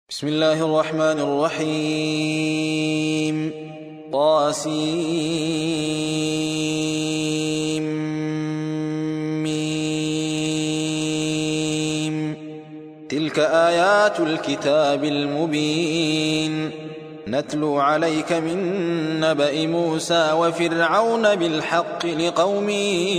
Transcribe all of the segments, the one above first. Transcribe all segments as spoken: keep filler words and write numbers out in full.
بسم الله الرحمن الرحيم طاسيم تلك آيات الكتاب المبين نتلو عليك من نبأ موسى وفرعون بالحق لقوم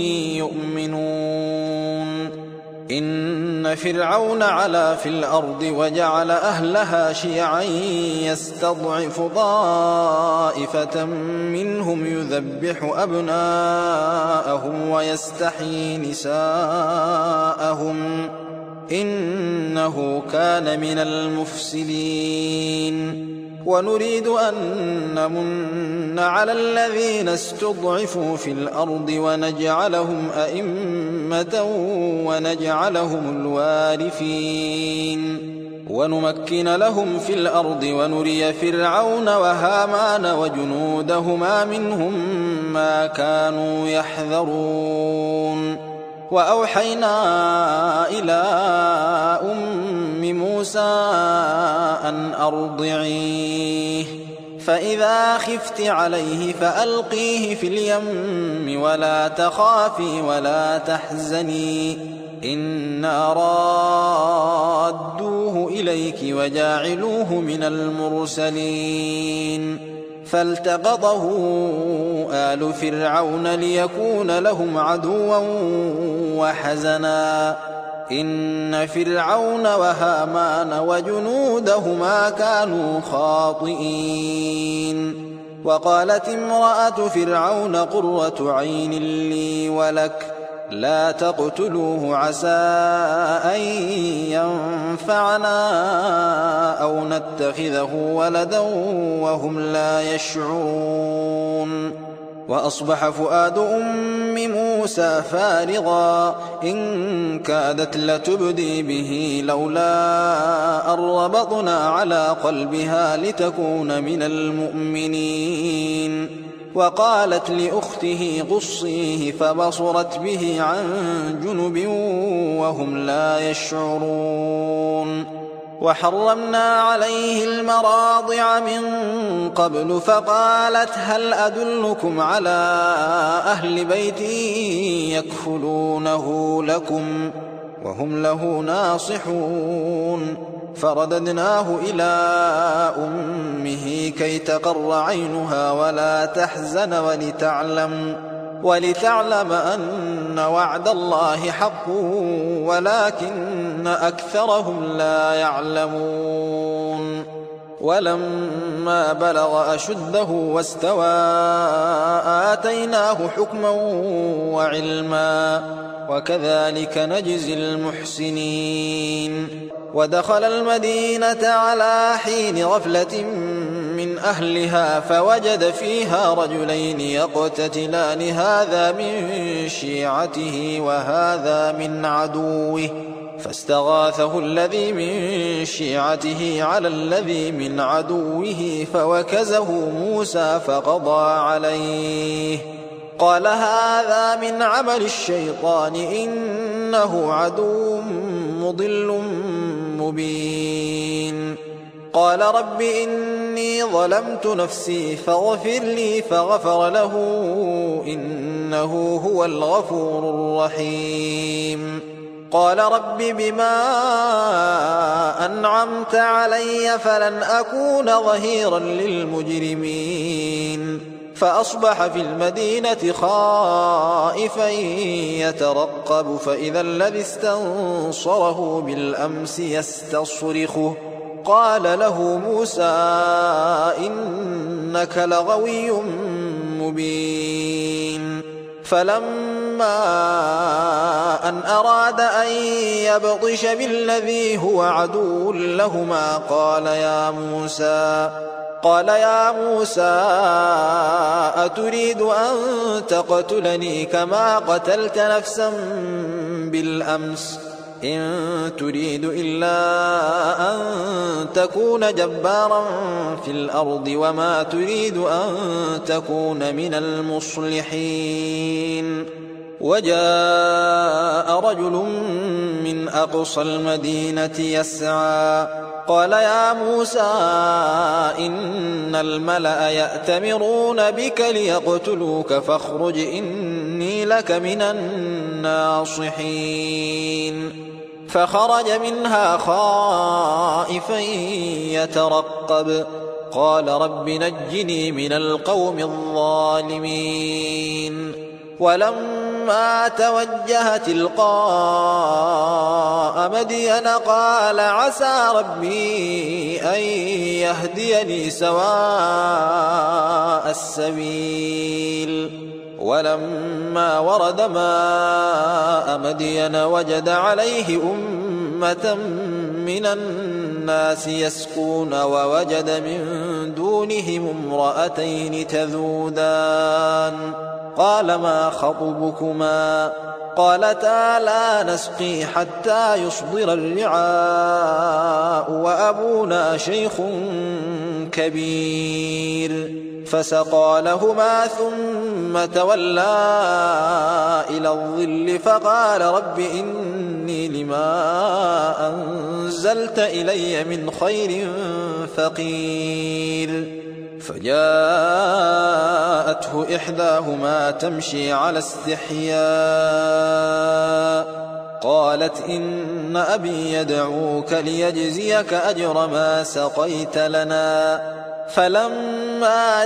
يؤمنون إن فرعون علا في الأرض وجعل أهلها شيعا يستضعف طائفة منهم يذبح أبناءهم ويستحيي نساءهم إنه كان من المفسدين ونريد أن نمن على الذين استضعفوا في الأرض ونجعلهم أئمة ونجعلهم الوارثين ونمكن لهم في الأرض ونري فرعون وهامان وجنودهما منهم ما كانوا يحذرون وأوحينا إلى أم موسى أن أرضعيه فإذا خفت عليه فألقيه في اليم ولا تخافي ولا تحزني إنا رادوه إليك وجاعلوه من المرسلين فالتقطه آل فرعون ليكون لهم عدوا وحزنا إن فرعون وهامان وجنودهما كانوا خاطئين وقالت امرأة فرعون قرة عين لي ولك لا تقتلوه عسى أن ينفعنا أو نتخذه ولدا وهم لا يشعرون وأصبح فؤاد أم موسى فارغا إن كادت لتبدي به لولا أن ربطنا على قلبها لتكون من المؤمنين وقالت لأخته قصيه فبصرت به عن جنب وهم لا يشعرون وحرمنا عليه المراضع من قبل فقالت هل أدلكم على أهل بيت يكفلونه لكم وهم له ناصحون فرددناه إلى أمه كي تقر عينها ولا تحزن ولتعلم ولتعلم أن وعد الله حق ولكن أكثرهم لا يعلمون ولما بلغ أشده واستوى آتيناه حكما وعلما وكذلك نجزي المحسنين ودخل المدينة على حين غفلة من أهلها فوجد فيها رجلين يقتتلان هذا من شيعته وهذا من عدوه فاستغاثه الذي من شيعته على الذي من عدوه فوكزه موسى فقضى عليه قال هذا من عمل الشيطان إنه عدو مضل مبين قال رب إني ظلمت نفسي فاغفر لي فغفر له إنه هو الغفور الرحيم قال رب بما أنعمت علي فلن أكون ظهيرا للمجرمين فأصبح في المدينة خائفا يترقب فإذا الذي استنصره بالأمس يستصرخه قال له موسى إنك لغوي مبين فلما أن أراد أن يبطش بالذي هو عدو لهما قال يا موسى قال يا موسى أتريد أن تقتلني كما قتلت نفسا بالأمس إن تريد إلا أن تكون جبارا في الأرض وما تريد أن تكون من المصلحين وجاء رجل من أقصى المدينة يسعى قال يا موسى إن الملأ يأتمرون بك ليقتلوك فاخرج إني لك من الناصحين. فخرج منها خائفا يترقب قال رب نجني من القوم الظالمين. ولما توجه تلقاء مدين قال عسى ربي أن يهديني سواء السبيل. ولما ورد ماء مدين وجد عليه أمة من الناس يسقون ووجد من دونهم امرأتين تذودان قال ما خطبكما قالتا لا نسقي حتى يصدر الرعاء وأبونا شيخ كبير. فسقى لهما ثم تولى إلى الظل فقال رب إني لما أنزلت إلي من خير فقير. فجاءته إحداهما تمشي على استحياء قالت إن أبي يدعوك ليجزيك أجر ما سقيت لنا. فلما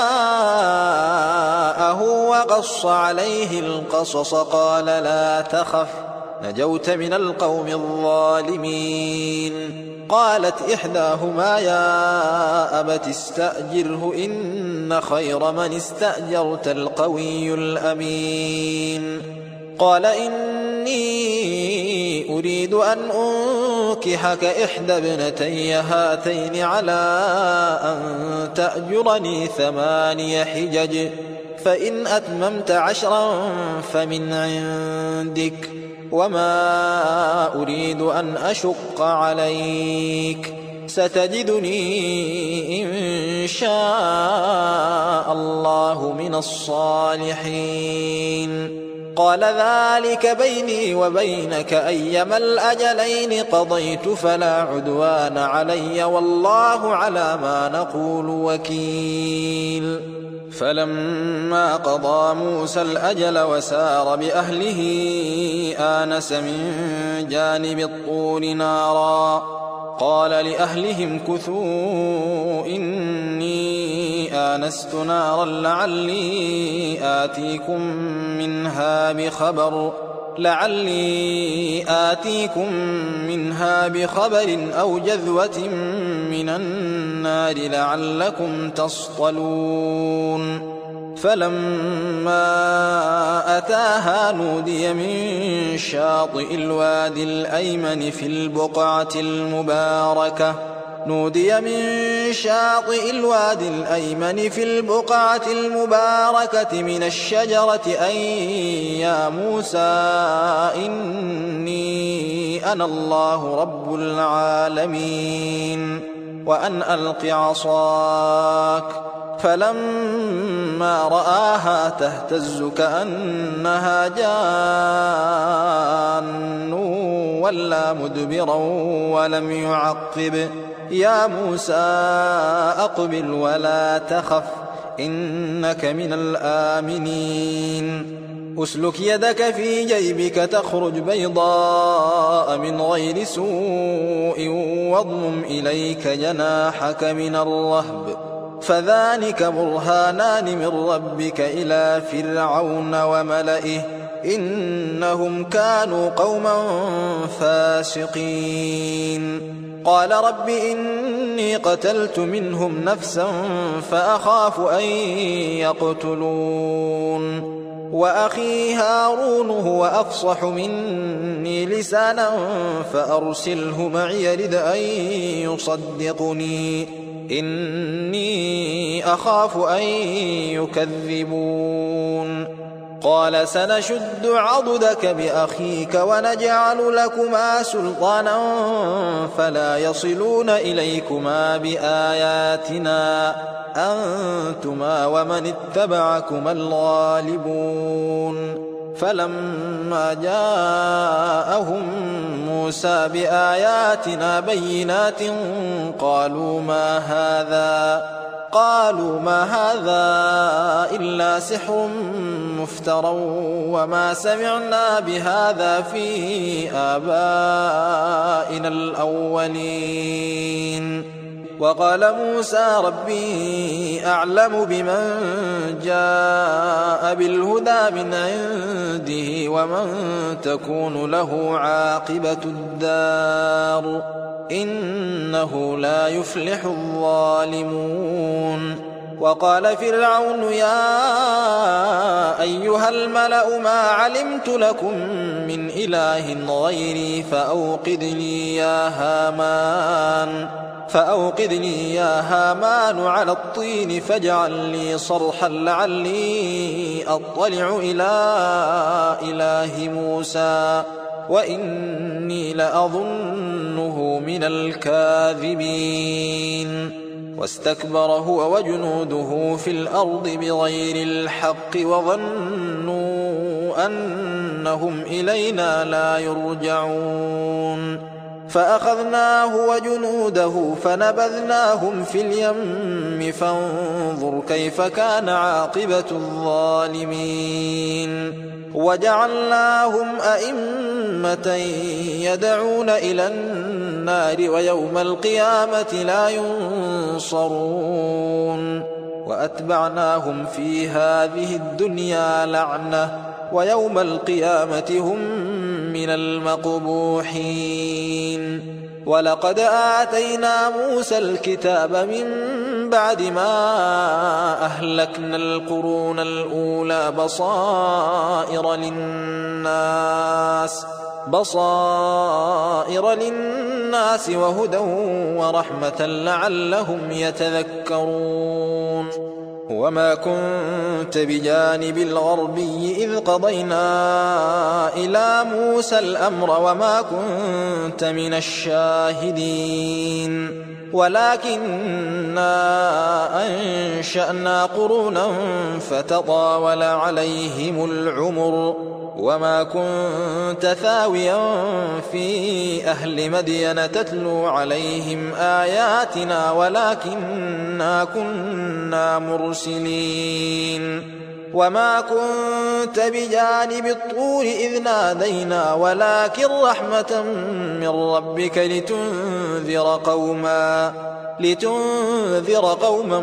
جاءه وقص عليه القصص قال لا تخف نجوت من القوم الظالمين. قالت إحداهما يا أبت استأجره إن خير من استأجرت القوي الأمين. قال إني أريد أن أنكحك إحدى ابنتي هاتين على أن تأجرني ثماني حجج فإن أتممت عشرا فمن عندك وما أريد أن أشق عليك ستجدني إن شاء الله من الصالحين. قال ذلك بيني وبينك أيما الأجلين قضيت فلا عدوان علي والله على ما نقول وكيل. فلما قضى موسى الأجل وسار بأهله آنس من جانب الطور نارا قال لأهلهم كثوا إني آنست نارا لعلي آتيكم منها بخبر لعلي آتيكم منها بخبر أو جذوة من النار لعلكم تصطلون. فلما أتاها نودي من شاطئ الوادي الأيمن في البقعة المباركة نودي من شاطئ الوادي الأيمن في البقعة المباركة من الشجرة أن يا موسى إني أنا الله رب العالمين وأن ألق عصاك. فلما رآها تهتز كأنها جان ولا مدبرا ولم يعقب يا موسى أقبل ولا تخف إنك من الآمنين. أسلك يدك في جيبك تخرج بيضاء من غير سوء واضمم إليك جناحك من الرهب فذلك برهانان من ربك إلى فرعون وملئه إنهم كانوا قوما فاسقين. قال رب إني قتلت منهم نفسا فأخاف أن يقتلون وأخي هارون هو أفصح مني لسانا فأرسله معي يرد أن يصدقني إني أخاف أن يكذبون. قال سنشد عضدك بأخيك ونجعل لكما سلطانا فلا يصلون إليكما بآياتنا أنتما ومن اتبعكما الغالبون. فلما جاءهم موسى بآياتنا بينات قالوا ما هذا قالوا ما هذا إلا سحر مفترى وما سمعنا بهذا في آبائنا الأولين. وقال موسى ربي أعلم بمن جاء بالهدى من عنده ومن تكون له عاقبة الدار إنه لا يفلح الظالمون. وقال فرعون يا أيها الملأ ما علمت لكم من إله غيري فأوقد لي يا هامان فأوقد لي يا هامان على الطين فاجعل لي صرحا لعلي أطلع إلى إله موسى وإني لأظنه من الكاذبين. واستكبر هو وجنوده في الأرض بغير الحق وظنوا أنهم إلينا لا يرجعون. فأخذناه وجنوده فنبذناهم في اليم فانظر كيف كان عاقبة الظالمين. وجعلناهم أئمة يدعون إلى النار ويوم القيامة لا ينصرون. وأتبعناهم في هذه الدنيا لعنة ويوم القيامة هم من المقبوحين. ولقد آتينا موسى الكتاب من بعد ما أهلكنا القرون الأولى بصائر للناس بصائر للناس وهدى ورحمة لعلهم يتذكرون. وما كنت بجانب الغربي إذ قضينا إلى موسى الأمر وما كنت من الشاهدين ولكننا أنشأنا قرونا فتطاول عليهم العمر وما كنت ثاويا في أهل مدين تتلو عليهم آياتنا ولكننا كنا مرسلين. وما كنت بجانب الطور إذ نادينا ولكن رحمة من ربك لتنذر قوما لتنذر قوما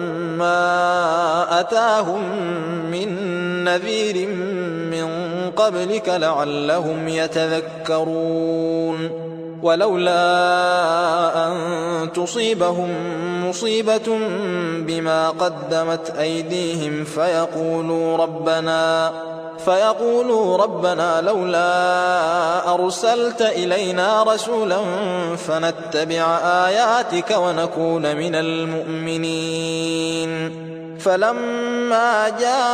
ما أتاهم من نذير من قبلك لعلهم يتذكرون. ولولا أن تصيبهم مصيبة بما قدمت أيديهم فيقولوا ربنا فيقولوا ربنا لولا أرسلت إلينا رسولا فنتبع آياتك ونكون من المؤمنين. فلما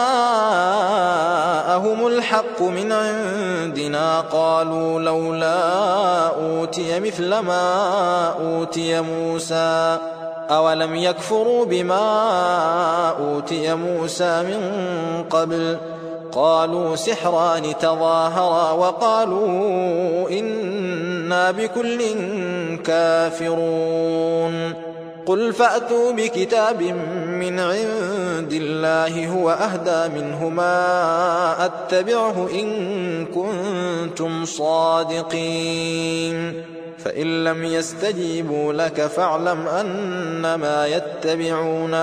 جاءهم الحق من عندنا قالوا لولا أوتي مثل ما أوتي موسى أولم يكفروا بما أوتي موسى من قبل قالوا سحران تظاهرا وقالوا إنا بكل كافرون. قل فأتوا بكتاب من عند الله هو أهدى منهما أتبعه إن كنتم صادقين. فإن لم يستجيبوا لك فاعلم أنما يتبعون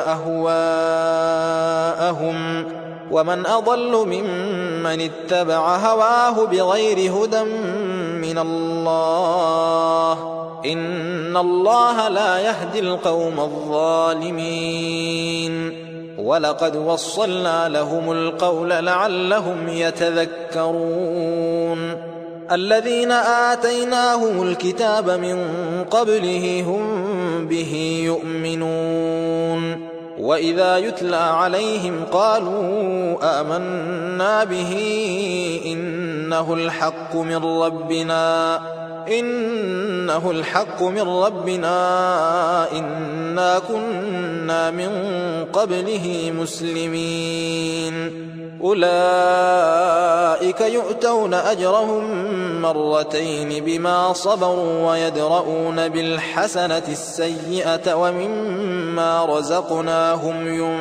أهواءهم ومن أضل ممن اتبع هواه بغير هدى من الله إن الله لا يهدي القوم الظالمين. ولقد وصلنا لهم القول لعلهم يتذكرون. الذين آتيناهم الكتاب من قبله هم به يؤمنون وإذا يتلى عليهم قالوا آمنا به إنه الحق من ربنا إنه الحق من ربنا إنا إنا كنا من قبله مسلمين أولئك يؤتون أجرهم مرتين بما صبروا ويدرؤون بالحسنة السيئة ومما رزقناهم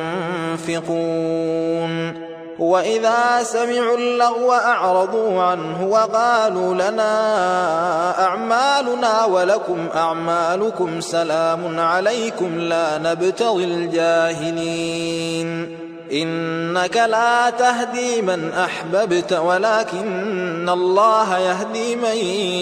ينفقون وإذا سمعوا اللغو أعرضوا عنه وقالوا لنا أعمالنا ولكم أعمالكم سلام عليكم لا نبتغي الجاهلين إنك لا تهدي من أحببت ولكن الله يهدي من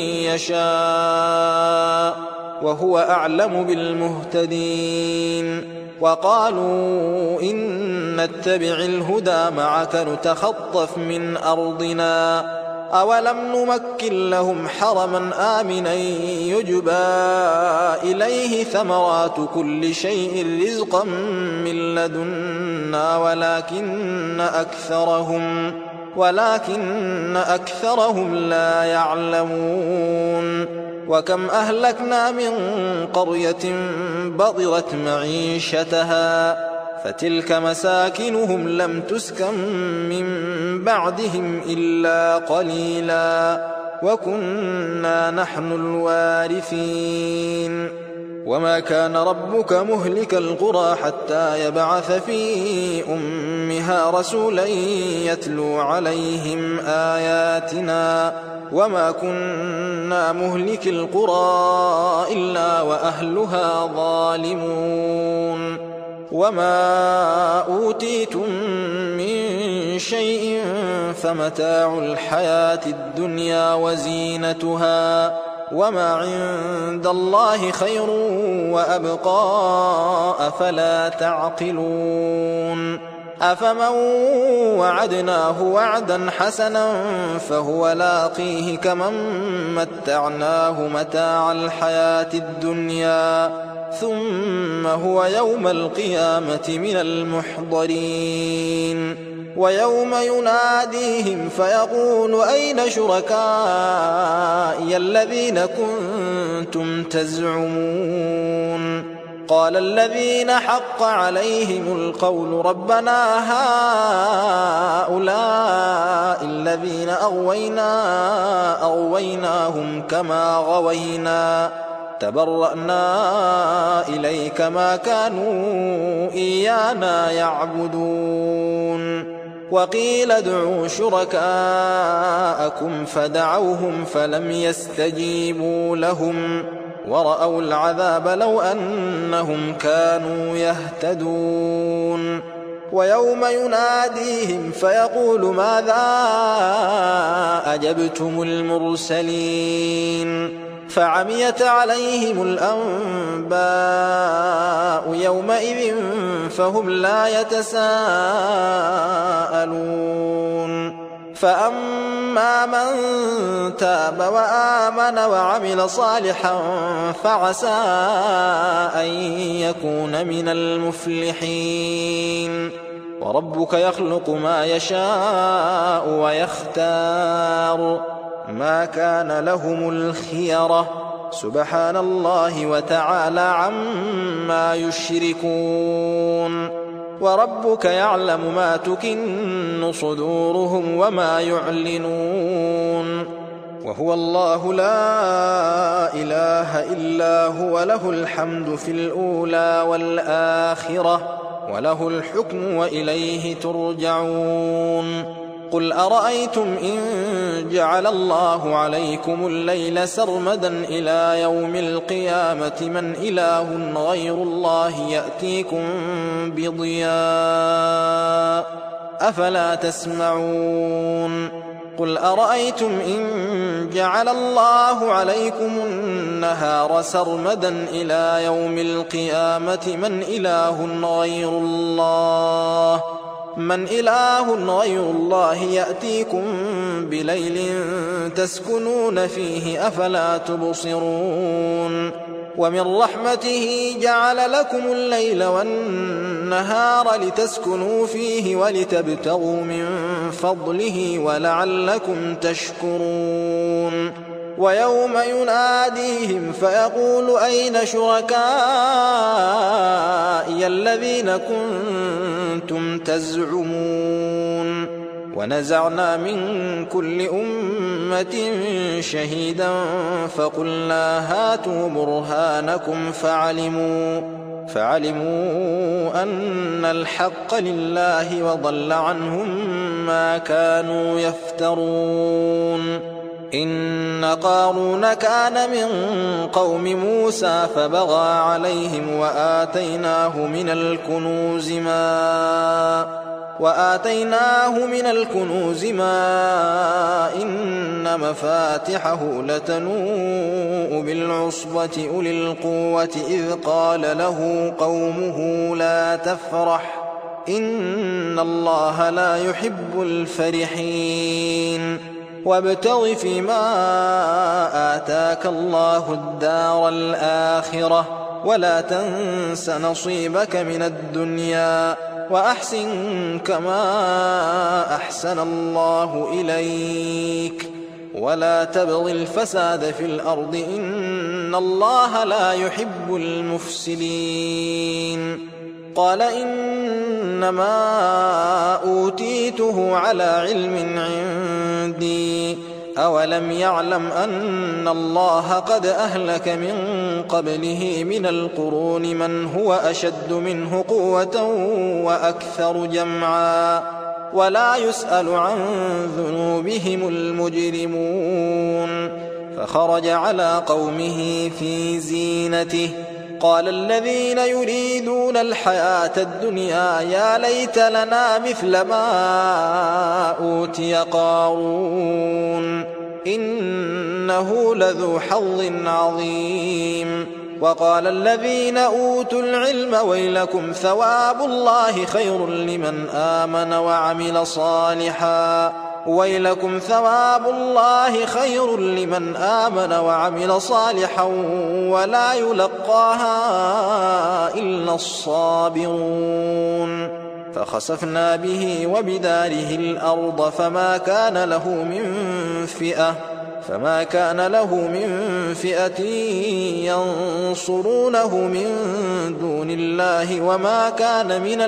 يشاء وهو أعلم بالمهتدين وقالوا إن نتبع الهدى معك نتخطف من أرضنا أولم نمكن لهم حرما آمنا يجبى إليه ثمرات كل شيء رزقا من لدنا ولكن أكثرهم ولكن أكثرهم لا يعلمون وكم أهلكنا من قرية بطرت معيشتها فتلك مساكنهم لم تسكن من بعدهم إلا قليلا وكنا نحن الوارثين وما كان ربك مهلك القرى حتى يبعث في أمها رسولا يتلو عليهم آياتنا وما كنا مهلك القرى إلا وأهلها ظالمون وما أوتيتم من شيء فمتاع الحياة الدنيا وزينتها وما عند الله خير وأبقى أفلا تعقلون أفمن وعدناه وعدا حسنا فهو لاقيه كمن متعناه متاع الحياة الدنيا ثم هو يوم القيامة من المحضرين ويوم يناديهم فيقول أين شركائي الذين كنتم تزعمون قال الذين حق عليهم القول ربنا هؤلاء الذين أغوينا أغويناهم كما غوينا تبرأنا إليك ما كانوا إيانا يعبدون وقيل ادعوا شركاءكم فدعوهم فلم يستجيبوا لهم ورأوا العذاب لو أنهم كانوا يهتدون ويوم يناديهم فيقول ماذا أجبتم المرسلين فعميت عليهم الأنباء يومئذ فهم لا يتساءلون فأما من تاب وآمن وعمل صالحا فعسى أن يكون من المفلحين وربك يخلق ما يشاء ويختار ما كان لهم الخيرة سبحان الله وتعالى عما يشركون وربك يعلم ما تكن صدورهم وما يعلنون وهو الله لا إله إلا هو له الحمد في الأولى والآخرة وله الحكم وإليه ترجعون قل أرأيتم إن جعل الله عليكم الليل سرمدا إلى يوم القيامة من إله غير الله يأتيكم بضياء أفلا تسمعون قل أرأيتم إن جعل الله عليكم النهار سرمدا إلى يوم القيامة من إله غير الله من إله غير الله يأتيكم بليل تسكنون فيه أفلا تبصرون ومن رحمته جعل لكم الليل والنهار لتسكنوا فيه ولتبتغوا من فضله ولعلكم تشكرون ويوم يناديهم فيقول أين شركائي زعمي الذين كنتم تزعمون ونزعنا من كل أمة شهيدا فقلنا هاتوا برهانكم فعلموا, فعلموا أن الحق لله وضل عنهم ما كانوا يفترون. إن قارون كان من قوم موسى فبغى عليهم وآتيناه من الكنوز ما وآتيناه من الكنوز ما إن مفاتحه لتنوء بالعصبة أولي القوة إذ قال له قومه لا تفرح إن الله لا يحب الفرحين. وابتغ فيما آتاك الله الدار الآخرة ولا تنس نصيبك من الدنيا وأحسن كما أحسن الله إليك ولا تبغ الفساد في الأرض إن الله لا يحب المفسدين. قال إنما أوتيته على علم عندي أولم يعلم أن الله قد أهلك من قبله من القرون من هو أشد منه قوة وأكثر جمعا ولا يسأل عن ذنوبهم المجرمون. فخرج على قومه في زينته قال الذين يريدون الحياة الدنيا يا ليت لنا مثل ما أوتي قارون إنه لذو حظ عظيم. وقال الذين أوتوا العلم ويلكم ثواب الله خير لمن آمن وعمل صالحا ويلكم ثواب الله خير لمن آمن وعمل صالحا ولا يلقاها إلا الصابرون. فخسفنا به وبداره الأرض فما كان له من فئة فما كان له من فئة ينصرونه من دون الله وما كان من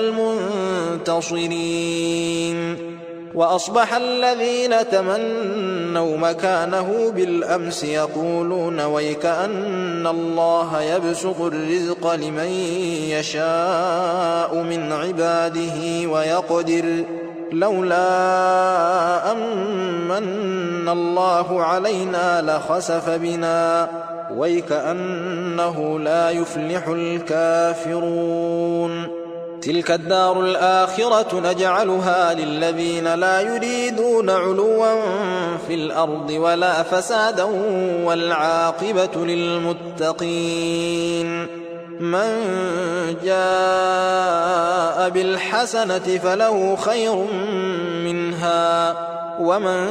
المنتصرين. وأصبح الذين تمنوا مكانه بالأمس يقولون ويكأن الله يبسط الرزق لمن يشاء من عباده ويقدر لولا أمن الله علينا لخسف بنا ويكأنه لا يفلح الكافرون. تلك الدار الآخرة نجعلها للذين لا يريدون علوا في الأرض ولا فسادا والعاقبة للمتقين. من جاء بالحسنة فله خير منها ومن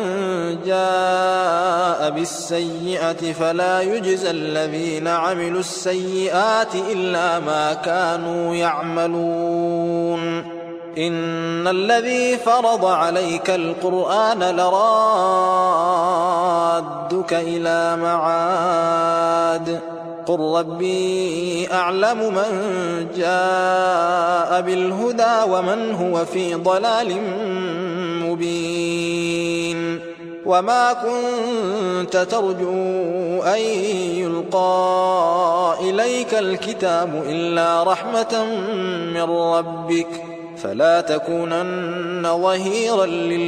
جاء بالسيئة فلا يجزى الذين عملوا السيئات إلا ما كانوا يعملون. إن الذي فرض عليك القرآن لرادك إلى معاد قل ربي أعلم من جاء بالهدى ومن هو في ضلال مبين. وما كنت ترجو أن يلقى إليك الكتاب إلا رحمة من ربك فلا تكونن ظهيرا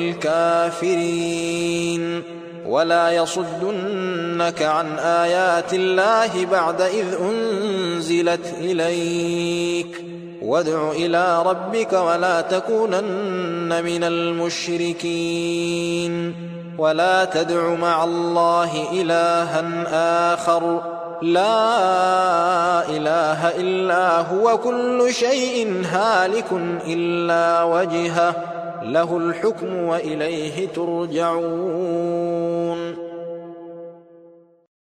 للكافرين. ولا يصدنك عن آيات الله بعد إذ أنزلت إليك وادع إلى ربك ولا تكونن من المشركين. ولا تدع مع الله إلها آخر لا إله إلا هو كل شيء هالك إلا وجهه له الحكم وإليه ترجعون.